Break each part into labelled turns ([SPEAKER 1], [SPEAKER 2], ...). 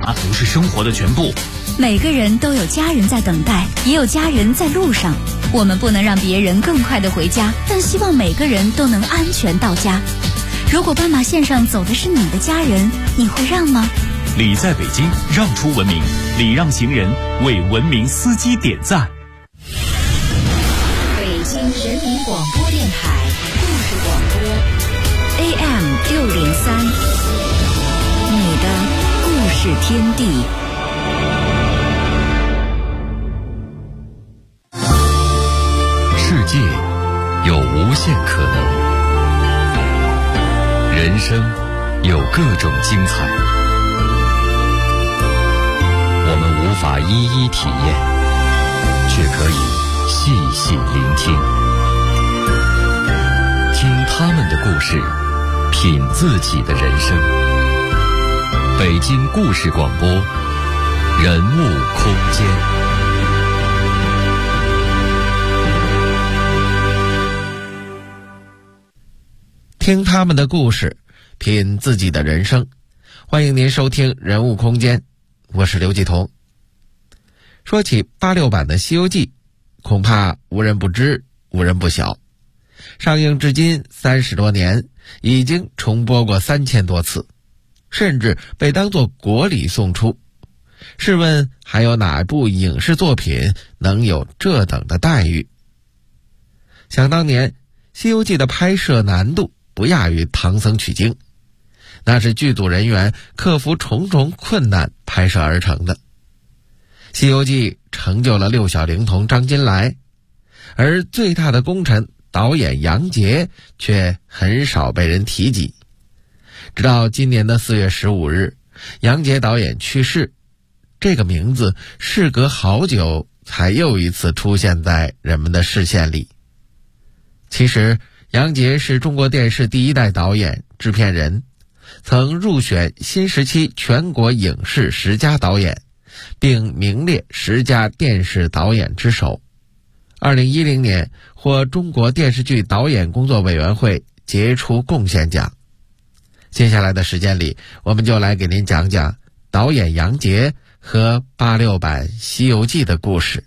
[SPEAKER 1] 不是生活的全部。
[SPEAKER 2] 每个人都有家人在等待，也有家人在路上。我们不能让别人更快地回家，但希望每个人都能安全到家。如果斑马线上走的是你的家人，你会让吗？
[SPEAKER 1] 礼在北京，让出文明，礼让行人，为文明司机点赞。
[SPEAKER 3] 北京人民广播电台故事广播
[SPEAKER 2] AM603，你的故事天地。
[SPEAKER 4] 世界有无限可能，人生有各种精彩，我们无法一一体验，却可以细细聆听，听他们的故事，品自己的人生。北京故事广播，人物空间。
[SPEAKER 5] 听他们的故事，品自己的人生。欢迎您收听人物空间，我是刘继彤。说起86版的《西游记》，恐怕无人不知，无人不晓。上映至今30多年，已经重播过3000多次，甚至被当作国礼送出。试问还有哪部影视作品能有这等的待遇？想当年，《西游记》的拍摄难度不亚于唐僧取经，那是剧组人员克服重重困难拍摄而成的。《西游记》成就了六小龄童张金来，而最大的功臣导演杨洁却很少被人提及。直到今年的4月15日，杨洁导演去世，这个名字事隔好久才又一次出现在人们的视线里。其实杨洁是中国电视第一代导演、制片人，曾入选新时期全国影视10佳导演，并名列10佳电视导演之首。2010年获中国电视剧导演工作委员会杰出贡献奖。接下来的时间里，我们就来给您讲讲导演杨洁和86版《西游记》的故事。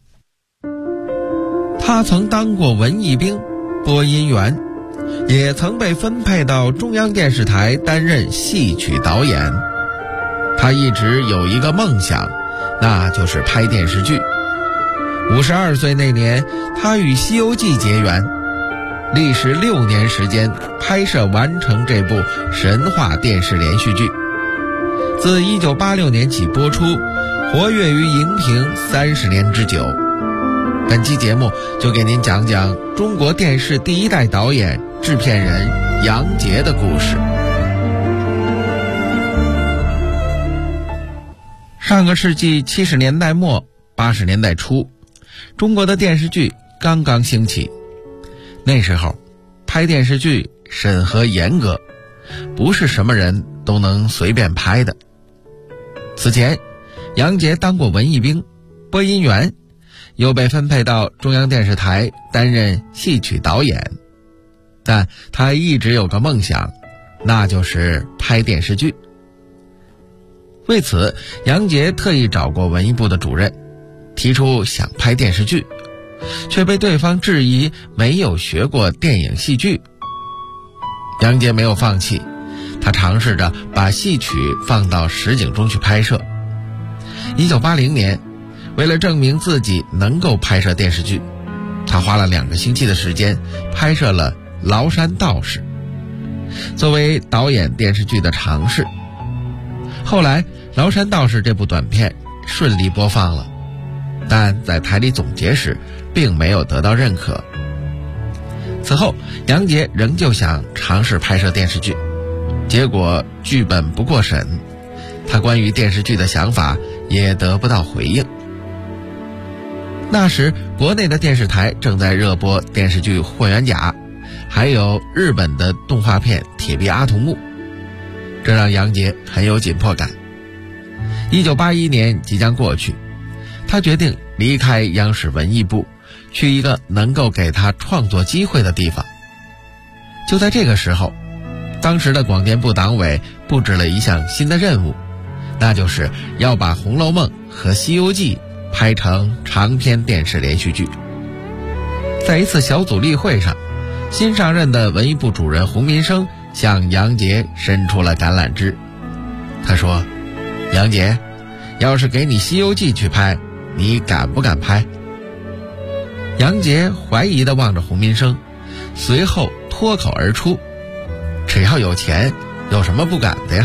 [SPEAKER 5] 他曾当过文艺兵、播音员，也曾被分配到中央电视台担任戏曲导演。他一直有一个梦想，那就是拍电视剧。52岁那年，他与《西游记》结缘，历时6年时间拍摄完成这部神话电视连续剧。自1986年起播出，活跃于荧屏30年之久。本期节目就给您讲讲中国电视第一代导演、制片人杨洁的故事。上个世纪70年代末、80年代初，中国的电视剧刚刚兴起。那时候，拍电视剧审核严格，不是什么人都能随便拍的。此前，杨洁当过文艺兵、播音员，又被分配到中央电视台担任戏曲导演。但他一直有个梦想，那就是拍电视剧。为此，杨洁特意找过文艺部的主任，提出想拍电视剧，却被对方质疑没有学过电影戏剧。杨洁没有放弃，他尝试着把戏曲放到实景中去拍摄。1980年，为了证明自己能够拍摄电视剧，他花了2个星期的时间拍摄了《崂山道士》，作为导演电视剧的尝试。后来，《崂山道士》这部短片顺利播放了，但在台里总结时并没有得到认可。此后，杨洁仍旧想尝试拍摄电视剧，结果剧本不过审，他关于电视剧的想法也得不到回应。那时，国内的电视台正在热播电视剧《霍元甲》，还有日本的动画片《铁臂阿童木》，这让杨洁很有紧迫感。1981年即将过去，他决定离开央视文艺部，去一个能够给他创作机会的地方。就在这个时候，当时的广电部党委布置了一项新的任务， 那就是要把《红楼梦》和《西游记》拍成长篇电视连续剧。在一次小组例会上，新上任的文艺部主任洪民生向杨洁伸出了橄榄枝。他说：杨洁，要是给你《西游记》去拍，你敢不敢拍？杨洁怀疑地望着洪民生，随后脱口而出：只要有钱，有什么不敢的呀？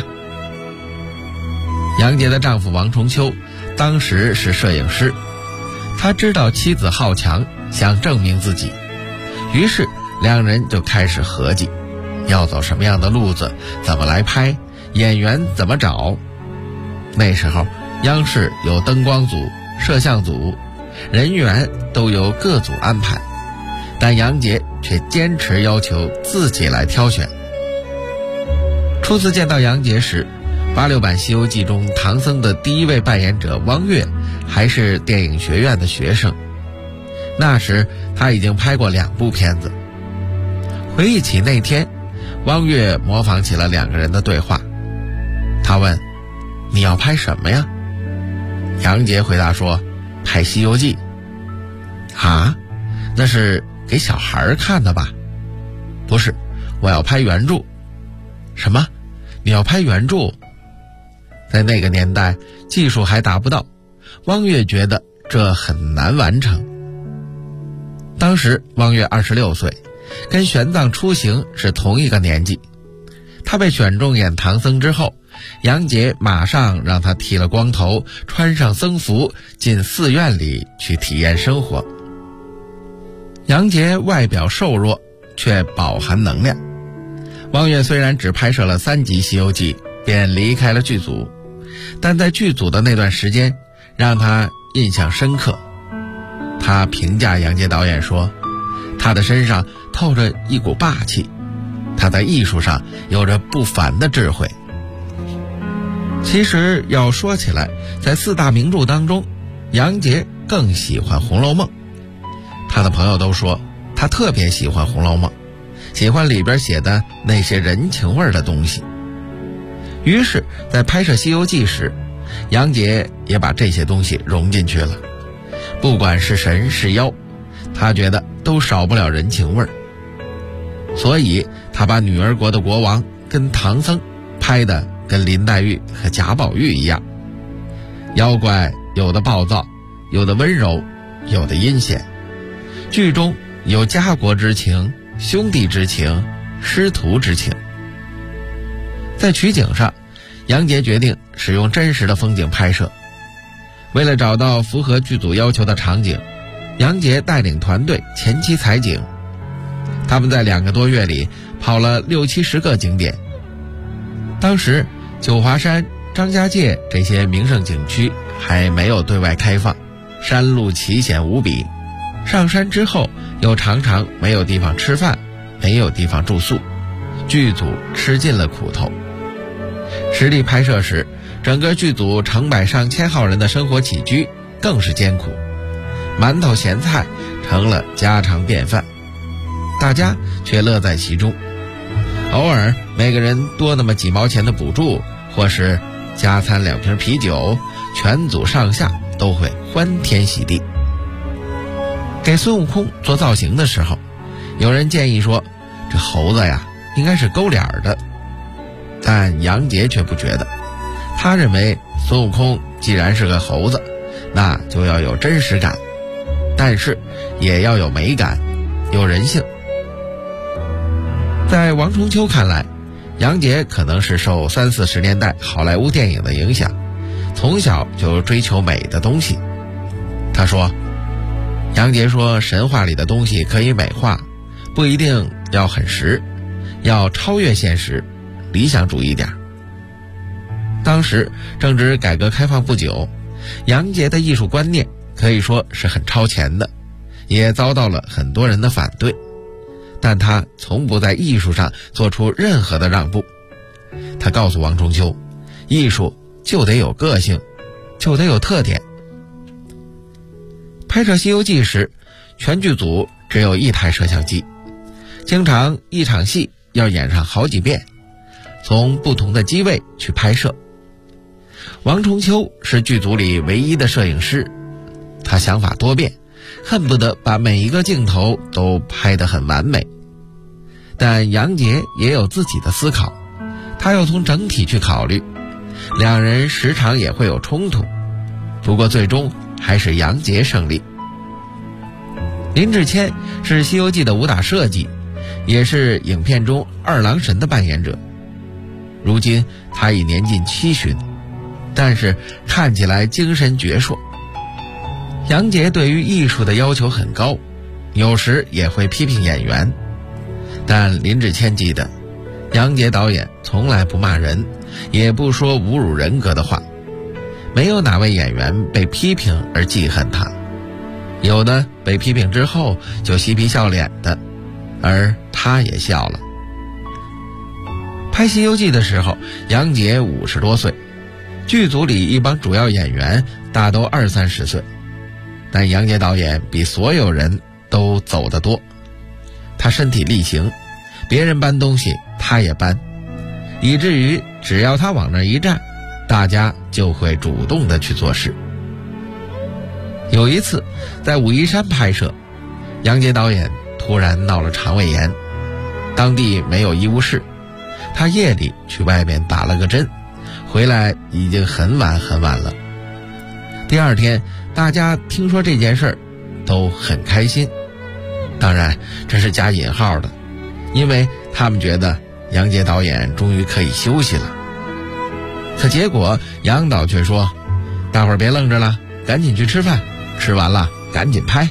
[SPEAKER 5] 杨洁的丈夫王重秋当时是摄影师，他知道妻子好强，想证明自己，于是两人就开始合计，要走什么样的路子，怎么来拍，演员怎么找。那时候央视有灯光组、摄像组，人员都由各组安排，但杨洁却坚持要求自己来挑选。初次见到杨洁时，86版《西游记》中唐僧的第一位扮演者汪岳还是电影学院的学生，那时他已经拍过2部片子。回忆起那天，汪岳模仿起了2个人的对话。他问：你要拍什么呀？杨洁回答说：拍《西游记》。啊，那是给小孩看的吧？不是，我要拍原著。什么？你要拍原著？在那个年代，技术还达不到，汪岳觉得这很难完成。当时汪岳26岁，跟玄奘出行是同一个年纪。他被选中演唐僧之后，杨洁马上让他剃了光头，穿上僧服，进寺院里去体验生活。杨洁外表瘦弱，却饱含能量。汪岳虽然只拍摄了3集《西游记》，便离开了剧组，但在剧组的那段时间让他印象深刻。他评价杨洁导演说，他的身上透着一股霸气，他在艺术上有着不凡的智慧。其实要说起来，在4大名著当中，杨洁更喜欢《红楼梦》。他的朋友都说他特别喜欢《红楼梦》，喜欢里边写的那些人情味的东西。于是在拍摄《西游记》时，杨洁也把这些东西融进去了。不管是神是妖，他觉得都少不了人情味儿。所以他把女儿国的国王跟唐僧拍的跟林黛玉和贾宝玉一样，妖怪有的暴躁，有的温柔，有的阴险。剧中有家国之情、兄弟之情、师徒之情。在取景上，杨洁决定使用真实的风景拍摄。为了找到符合剧组要求的场景，杨洁带领团队前期采景。他们在2个多月里跑了60-70个景点。当时九华山、张家界这些名胜景区还没有对外开放，山路奇险无比，上山之后又常常没有地方吃饭，没有地方住宿，剧组吃尽了苦头。实地拍摄时，整个剧组成百上千号人的生活起居更是艰苦，馒头咸菜成了家常便饭，大家却乐在其中。偶尔每个人多那么几毛钱的补助，或是加餐2瓶啤酒，全组上下都会欢天喜地。给孙悟空做造型的时候，有人建议说，这猴子呀应该是勾脸的，但杨洁却不觉得。他认为孙悟空既然是个猴子，那就要有真实感，但是也要有美感，有人性。在王重秋看来，杨洁可能是受30-40年代好莱坞电影的影响，从小就追求美的东西。他说，杨洁说神话里的东西可以美化，不一定要很实，要超越现实，理想主义点。当时正值改革开放不久，杨洁的艺术观念可以说是很超前的，也遭到了很多人的反对，但他从不在艺术上做出任何的让步。他告诉王重秋，艺术就得有个性，就得有特点。拍摄《西游记》时，全剧组只有1台摄像机，经常一场戏要演上好几遍，从不同的机位去拍摄。 王重秋是剧组里唯一的摄影师，他想法多变，恨不得把每一个镜头都拍得很完美。但杨洁也有自己的思考，他要从整体去考虑，两人时常也会有冲突，不过最终还是杨洁胜利。林志谦是《西游记》的武打设计，也是影片中二郎神的扮演者。如今他已年近70，但是看起来精神矍铄。杨洁对于艺术的要求很高，有时也会批评演员，但林志谦记得，杨洁导演从来不骂人，也不说侮辱人格的话，没有哪位演员被批评而记恨他，有的被批评之后就嬉皮笑脸的，而他也笑了。拍《西游记》的时候，杨洁50多岁，剧组里一帮主要演员大都20-30岁，但杨洁导演比所有人都走得多。他身体力行，别人搬东西他也搬，以至于只要他往那一站，大家就会主动的去做事。有一次在武夷山拍摄，杨洁导演突然闹了肠胃炎，当地没有医务室，他夜里去外边打了个针，回来已经很晚了。第二天大家听说这件事儿都很开心，当然这是加引号的，因为他们觉得杨洁导演终于可以休息了。可结果杨导却说，大伙儿别愣着了，赶紧去吃饭，吃完了赶紧拍。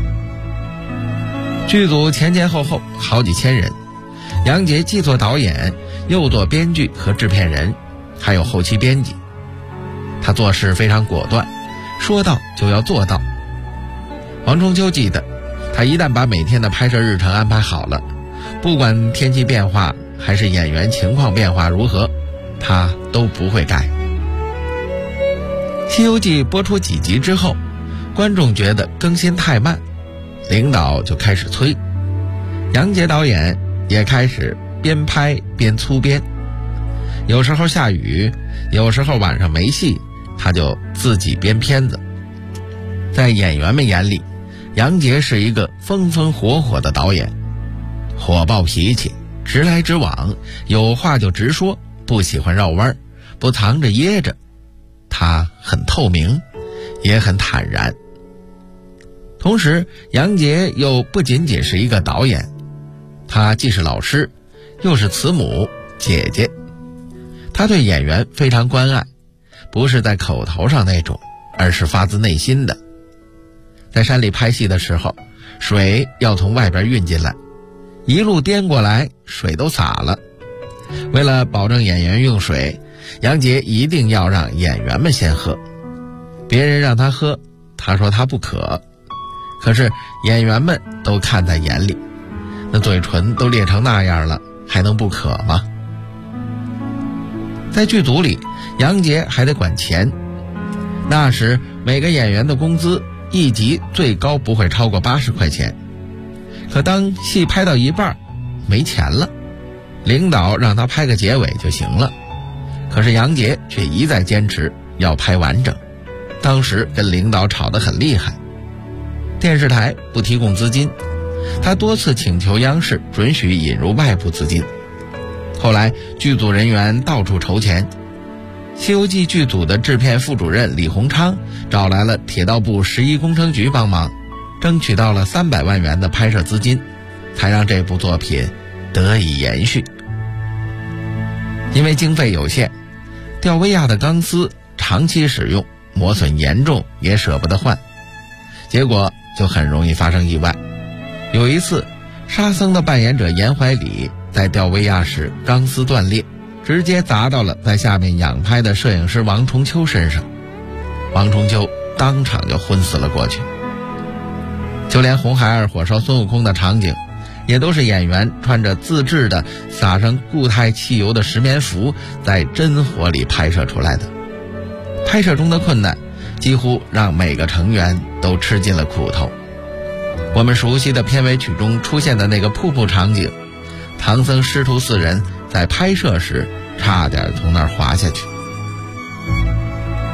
[SPEAKER 5] 剧组前后好几千人，杨洁既做导演，又做编剧和制片人，还有后期编辑。他做事非常果断，说到就要做到。王重秋记得，他一旦把每天的拍摄日程安排好了，不管天气变化还是演员情况变化如何，他都不会改。《西游记》播出几集之后，观众觉得更新太慢，领导就开始催，杨洁导演也开始边拍边粗编，有时候下雨，有时候晚上没戏，他就自己编片子。在演员们眼里，杨洁是一个风风火火的导演，火爆脾气，直来直往，有话就直说，不喜欢绕弯，不藏着掖着。他很透明，也很坦然。同时杨洁又不仅仅是一个导演，他既是老师，又是慈母姐姐。他对演员非常关爱，不是在口头上那种，而是发自内心的。在山里拍戏的时候，水要从外边运进来，一路颠过来，水都洒了。为了保证演员用水，杨洁一定要让演员们先喝，别人让他喝，他说他不渴，可是演员们都看在眼里，那嘴唇都裂成那样了，还能不渴吗？在剧组里，杨洁还得管钱。那时每个演员的工资一集最高不会超过80块钱，可当戏拍到一半没钱了，领导让他拍个结尾就行了，可是杨洁却一再坚持要拍完整，当时跟领导吵得很厉害。电视台不提供资金，他多次请求央视准许引入外部资金，后来剧组人员到处筹钱，《西游记》剧组的制片副主任李鸿昌找来了铁道部11工程局帮忙，争取到了300万元的拍摄资金，才让这部作品得以延续。因为经费有限，吊威亚的钢丝长期使用，磨损严重，也舍不得换，结果就很容易发生意外。有一次，沙僧的扮演者严怀礼在吊威亚时钢丝断裂，直接砸到了在下面仰拍的摄影师王重秋身上，王重秋当场就昏死了过去。就连红孩儿火烧孙悟空的场景，也都是演员穿着自制的撒上固态汽油的石棉服，在真火里拍摄出来的。拍摄中的困难几乎让每个成员都吃尽了苦头。我们熟悉的片尾曲中出现的那个瀑布场景，唐僧师徒4人在拍摄时差点从那儿滑下去。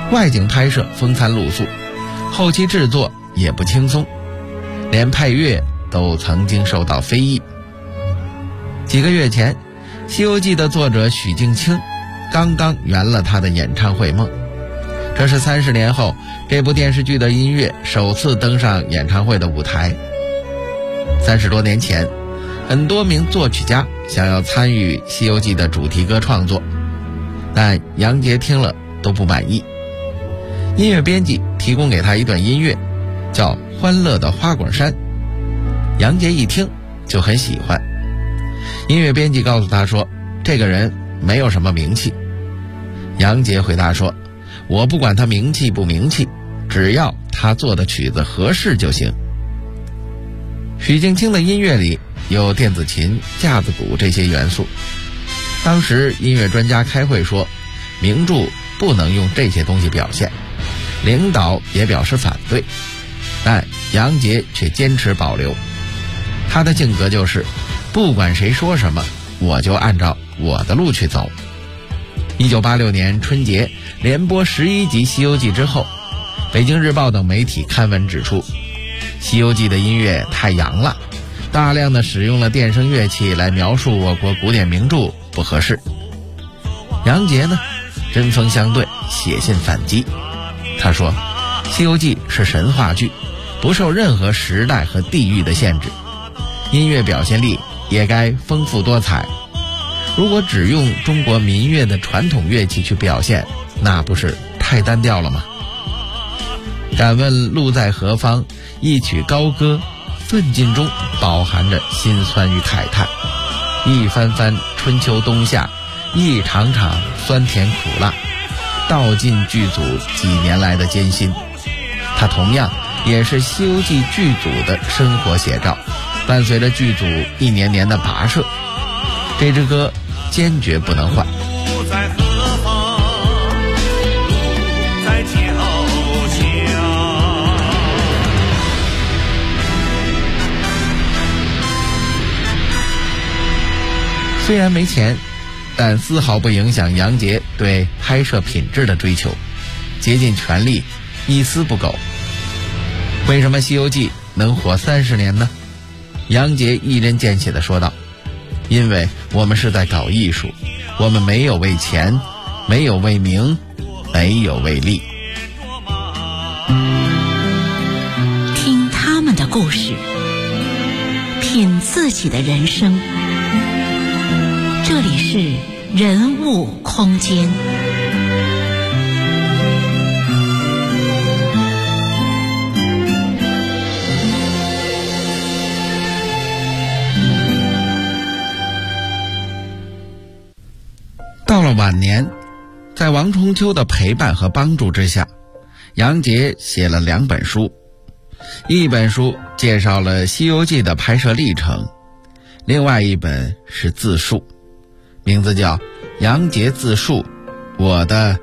[SPEAKER 5] 外景拍摄风餐露宿，后期制作也不轻松，连配乐都曾经受到非议。几个月前，《西游记》的作者许镜清刚刚圆了他的演唱会梦。这是30年后这部电视剧的音乐首次登上演唱会的舞台。30多年前，很多名作曲家想要参与《西游记》的主题歌创作，但杨洁听了都不满意。音乐编辑提供给他一段音乐，叫《欢乐的花果山》。杨洁一听就很喜欢。音乐编辑告诉他说，这个人没有什么名气。杨洁回答说，我不管他名气不名气，只要他做的曲子合适就行。许镜清的音乐里有电子琴、架子鼓这些元素。当时音乐专家开会说，名著不能用这些东西表现，领导也表示反对，但杨洁却坚持保留。他的性格就是不管谁说什么，我就按照我的路去走。1986年春节连播11集《西游记》之后，北京日报等媒体刊文指出，《西游记》的音乐太洋了，大量的使用了电声乐器来描述我国古典名著不合适。杨洁呢，针锋相对，写信反击。他说，《西游记》是神话剧，不受任何时代和地域的限制，音乐表现力也该丰富多彩。如果只用中国民乐的传统乐器去表现，那不是太单调了吗？敢问路在何方，一曲高歌，奋进中饱含着辛酸与慨叹。一番番春秋冬夏，一场场酸甜苦辣，道尽剧组几年来的艰辛。它同样也是《西游记》剧组的生活写照，伴随着剧组一年年的跋涉，这支歌坚决不能换。
[SPEAKER 6] 路在何方，路在脚下。
[SPEAKER 5] 虽然没钱，但丝毫不影响杨洁对拍摄品质的追求，竭尽全力，一丝不苟。为什么《西游记》能火30年呢？杨洁一针见血地说道，因为我们是在搞艺术，我们没有为钱，没有为名，没有为利。
[SPEAKER 3] 听他们的故事，品自己的人生。这里是人物空间。
[SPEAKER 5] 到了晚年，在王重秋的陪伴和帮助之下，杨洁写了2本书。一本书介绍了《西游记》的拍摄历程，另外一本是自述，名字叫《杨洁自述：我的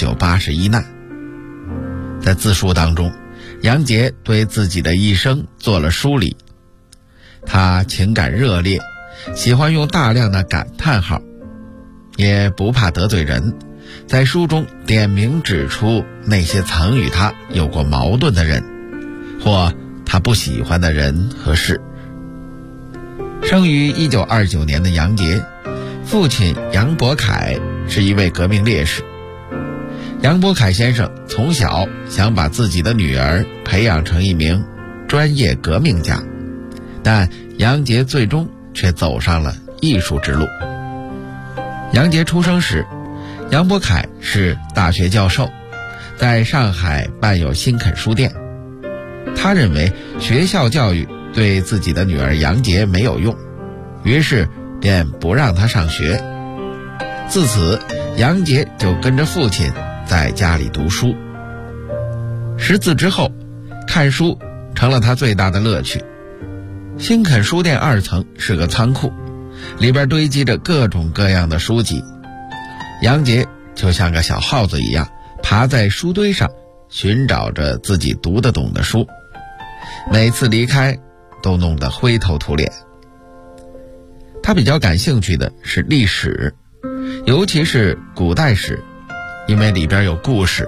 [SPEAKER 5] 9981难》。在自述当中，杨洁对自己的一生做了梳理。他情感热烈，喜欢用大量的感叹号，也不怕得罪人，在书中点名指出那些曾与他有过矛盾的人，或他不喜欢的人和事。生于1929年的杨洁，父亲杨伯凯是一位革命烈士。杨伯凯先生从小想把自己的女儿培养成一名专业革命家，但杨洁最终却走上了艺术之路。杨洁出生时，杨伯凯是大学教授，在上海办有新肯书店。他认为学校教育对自己的女儿杨洁没有用，于是便不让她上学。自此，杨洁就跟着父亲在家里读书。识字之后，看书成了他最大的乐趣。新肯书店2层是个仓库，里边堆积着各种各样的书籍。杨洁就像个小耗子一样，爬在书堆上，寻找着自己读得懂的书。每次离开，都弄得灰头土脸。他比较感兴趣的是历史，尤其是古代史，因为里边有故事，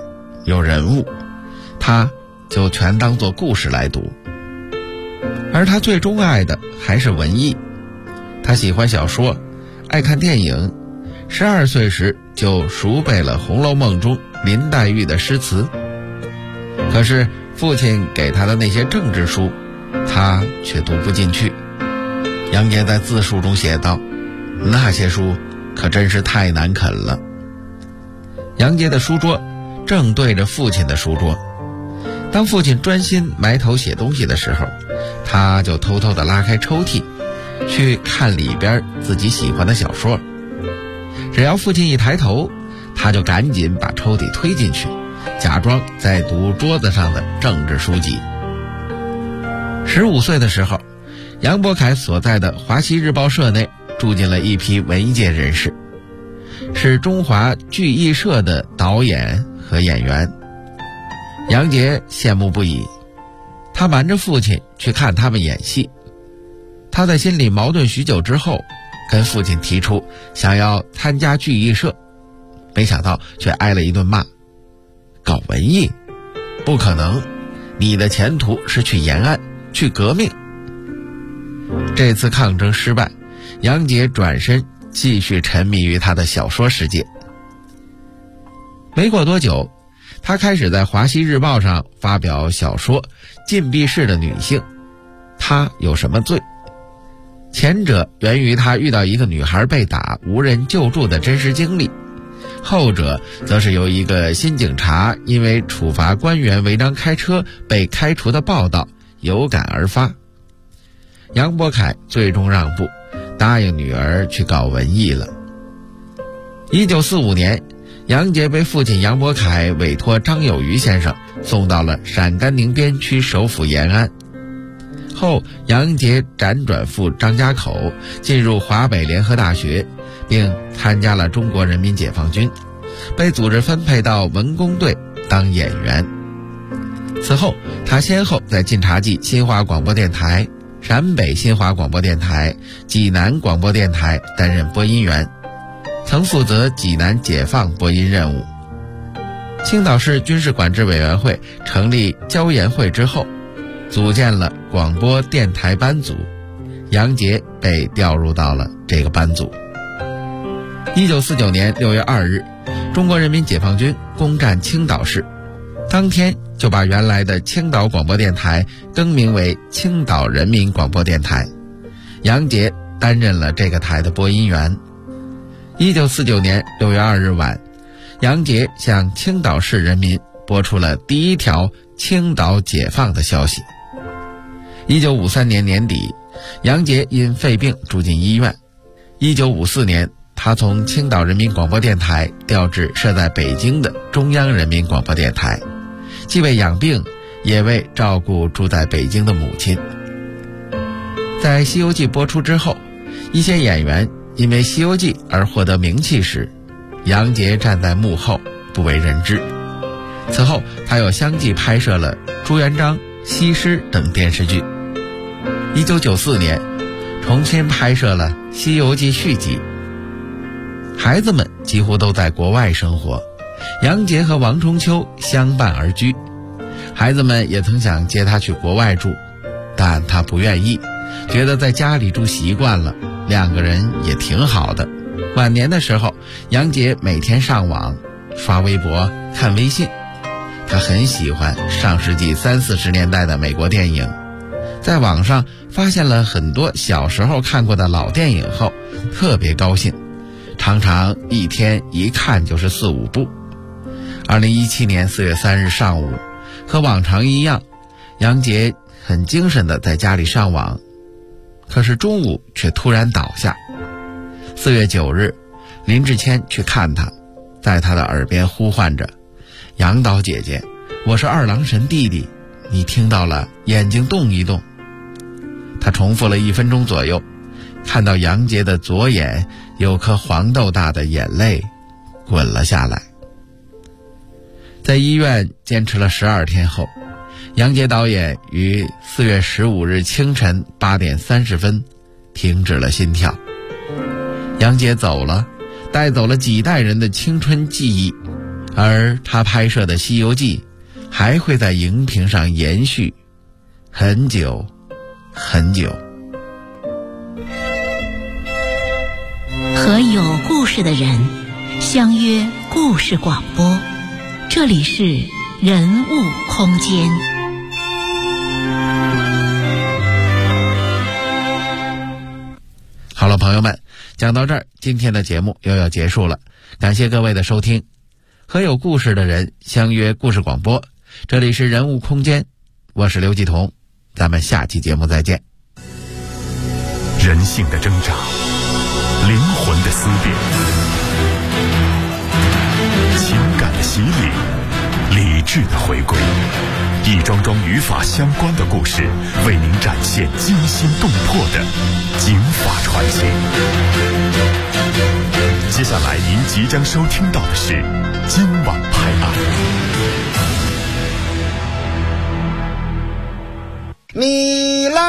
[SPEAKER 5] 有人物，他就全当作故事来读。而他最钟爱的还是文艺，他喜欢小说，爱看电影，12岁时就熟背了《红楼梦》中林黛玉的诗词。可是父亲给他的那些政治书，他却读不进去。杨杰在自述中写道，那些书可真是太难啃了。杨杰的书桌正对着父亲的书桌，当父亲专心埋头写东西的时候，他就偷偷地拉开抽屉，去看里边自己喜欢的小说。只要父亲一抬头，他就赶紧把抽屉推进去，假装在读桌子上的政治书籍。15岁的时候，杨伯凯所在的华西日报社内住进了一批文艺界人士，是中华剧艺社的导演和演员。杨杰羡慕不已，他瞒着父亲去看他们演戏。他在心里矛盾许久之后，跟父亲提出想要参加剧艺社，没想到却挨了一顿骂。搞文艺？不可能，你的前途是去延安，去革命。这次抗争失败，杨杰转身继续沉迷于他的小说世界。没过多久，他开始在华西日报上发表小说《禁闭室的女性》，她有什么罪？前者源于他遇到一个女孩被打无人救助的真实经历，后者则是由一个新警察因为处罚官员违章开车被开除的报道有感而发。杨伯凯最终让步，答应女儿去搞文艺了。1945年，杨杰被父亲杨伯凯委托张有余先生送到了陕甘宁边区首府延安。后杨杰辗转赴张家口，进入华北联合大学，并参加了中国人民解放军，被组织分配到文工队当演员。此后他先后在晋察冀新华广播电台、陕北新华广播电台、济南广播电台担任播音员，曾负责济南解放播音任务。青岛市军事管制委员会成立交研会之后，组建了广播电台班组，杨杰被调入到了这个班组。1949年6月2日，中国人民解放军攻占青岛市，当天就把原来的青岛广播电台更名为青岛人民广播电台，杨杰担任了这个台的播音员。1949年6月2日晚，杨杰向青岛市人民播出了第一条青岛解放的消息。1953年年底，杨杰因肺病住进医院。1954年，他从青岛人民广播电台调至设在北京的中央人民广播电台，既为养病，也为照顾住在北京的母亲。在《西游记》播出之后，一些演员因为《西游记》而获得名气时，杨杰站在幕后不为人知。此后他又相继拍摄了朱元璋、西施等电视剧。1994年重新拍摄了《西游记》续集。孩子们几乎都在国外生活，杨杰和王冲秋相伴而居。孩子们也曾想接他去国外住，但他不愿意，觉得在家里住习惯了，两个人也挺好的。晚年的时候，杨杰每天上网刷微博看微信，他很喜欢上世纪30、40年代的美国电影，在网上发现了很多小时候看过的老电影后特别高兴，常常一天一看就是4、5部。2017年4月3日上午，和往常一样，杨杰很精神地在家里上网，可是中午却突然倒下。4月9日，林志谦去看他，在他的耳边呼唤着：“杨导姐姐，我是二郎神弟弟，你听到了，眼睛动一动。”他重复了1分钟左右，看到杨杰的左眼有颗黄豆大的眼泪滚了下来。在医院坚持了12天后，杨杰导演于4月15日清晨8点30分停止了心跳。杨杰走了，带走了几代人的青春记忆， 而他拍摄的《西游记》还会在荧屏上延续很久很久。
[SPEAKER 3] 和有故事的人相约故事广播，这里是人物空间。
[SPEAKER 5] 好了，朋友们，讲到这儿，今天的节目又要结束了，感谢各位的收听。和有故事的人相约故事广播，这里是人物空间，我是刘继彤，咱们下期节目再见。
[SPEAKER 1] 人性的挣扎，灵魂的撕裂，情感的洗礼，理智的回归，一桩桩与法相关的故事，为您展现惊心动魄的警法传奇。接下来您即将收听到的是今晚拍案。
[SPEAKER 7] 米来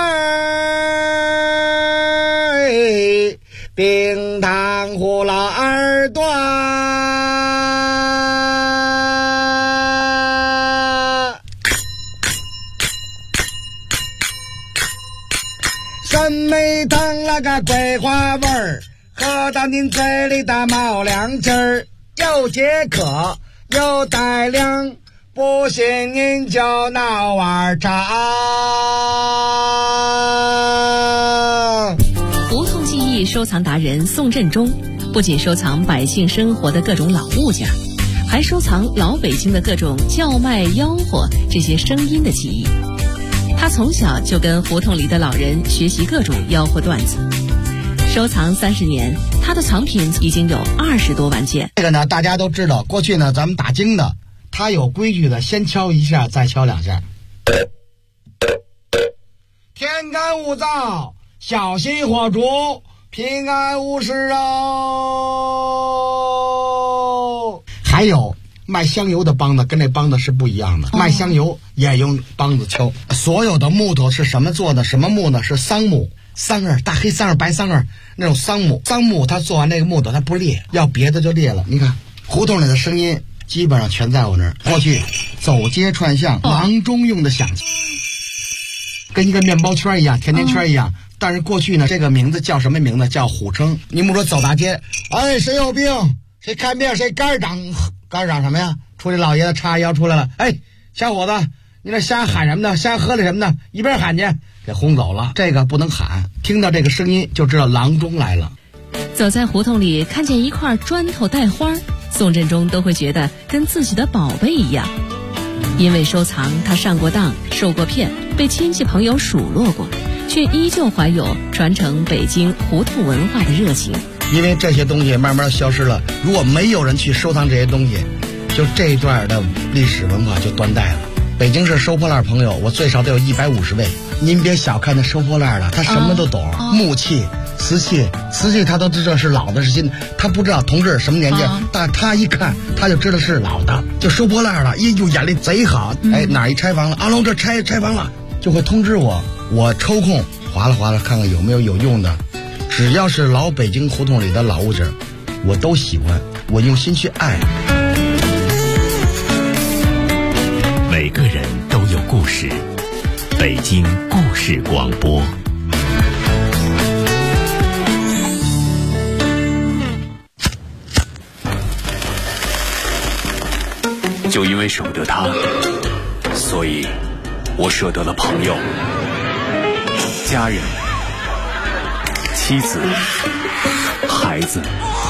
[SPEAKER 7] 冰糖葫芦耳朵，酸梅汤那个桂花味儿，喝到您嘴里的冒凉气儿，又解渴又带凉，不信您就闹碗茶。
[SPEAKER 8] 胡同记忆收藏达人宋振中不仅收藏百姓生活的各种老物件，还收藏老北京的各种叫卖吆喝这些声音的记忆。他从小就跟胡同里的老人学习各种吆喝段子，收藏30年，他的藏品已经有20多万件。
[SPEAKER 7] 这个呢，大家都知道，过去呢，咱们打更的，他有规矩的，先敲一下，再敲2下。天干物燥，小心火烛，平安无事哦。还有卖香油的梆子跟这梆子是不一样的，卖香油也用梆子敲。所有的木头是什么做的？什么木呢？是桑木。桑叶，大黑桑叶、白桑叶那种桑木。桑木它做完那个木头它不裂，要别的就裂了。你看胡同里的声音基本上全在我那儿。过去走街串巷，郎中用的响器，跟一个面包圈一样，甜甜圈一样。但是过去呢，这个名字叫什么名字？叫虎称。你们说走大街，哎，谁有病？谁看病？谁肝长？肝长什么呀？出来老爷子叉腰出来了，哎，小伙子，你这瞎喊什么呢？瞎喝的什么呢？一边喊去，给轰走了。这个不能喊，听到这个声音就知道郎中来了。
[SPEAKER 8] 走在胡同里，看见一块砖头带花，宋振中都会觉得跟自己的宝贝一样。因为收藏，他上过当，受过骗，被亲戚朋友数落过，却依旧怀有传承北京胡同文化的热情。
[SPEAKER 7] 因为这些东西慢慢消失了，如果没有人去收藏这些东西，就这一段的历史文化就断代了。北京市收破烂朋友，我最少得有150位。您别小看那收破烂的，他什么都懂，木器、瓷器他都知道是老的是新的，他不知道同志什么年纪，但他一看他就知道是老的，就收破烂了，哟，眼力贼好。哎，哪一拆房了？阿龙这拆房了，就会通知我，我抽空划拉看看有没有用的。只要是老北京胡同里的老物件，我都喜欢，我用心去爱。
[SPEAKER 1] 每个人都有故事，北京故事广播。就因为舍不得他，所以我舍得了朋友、家人、妻子、孩子。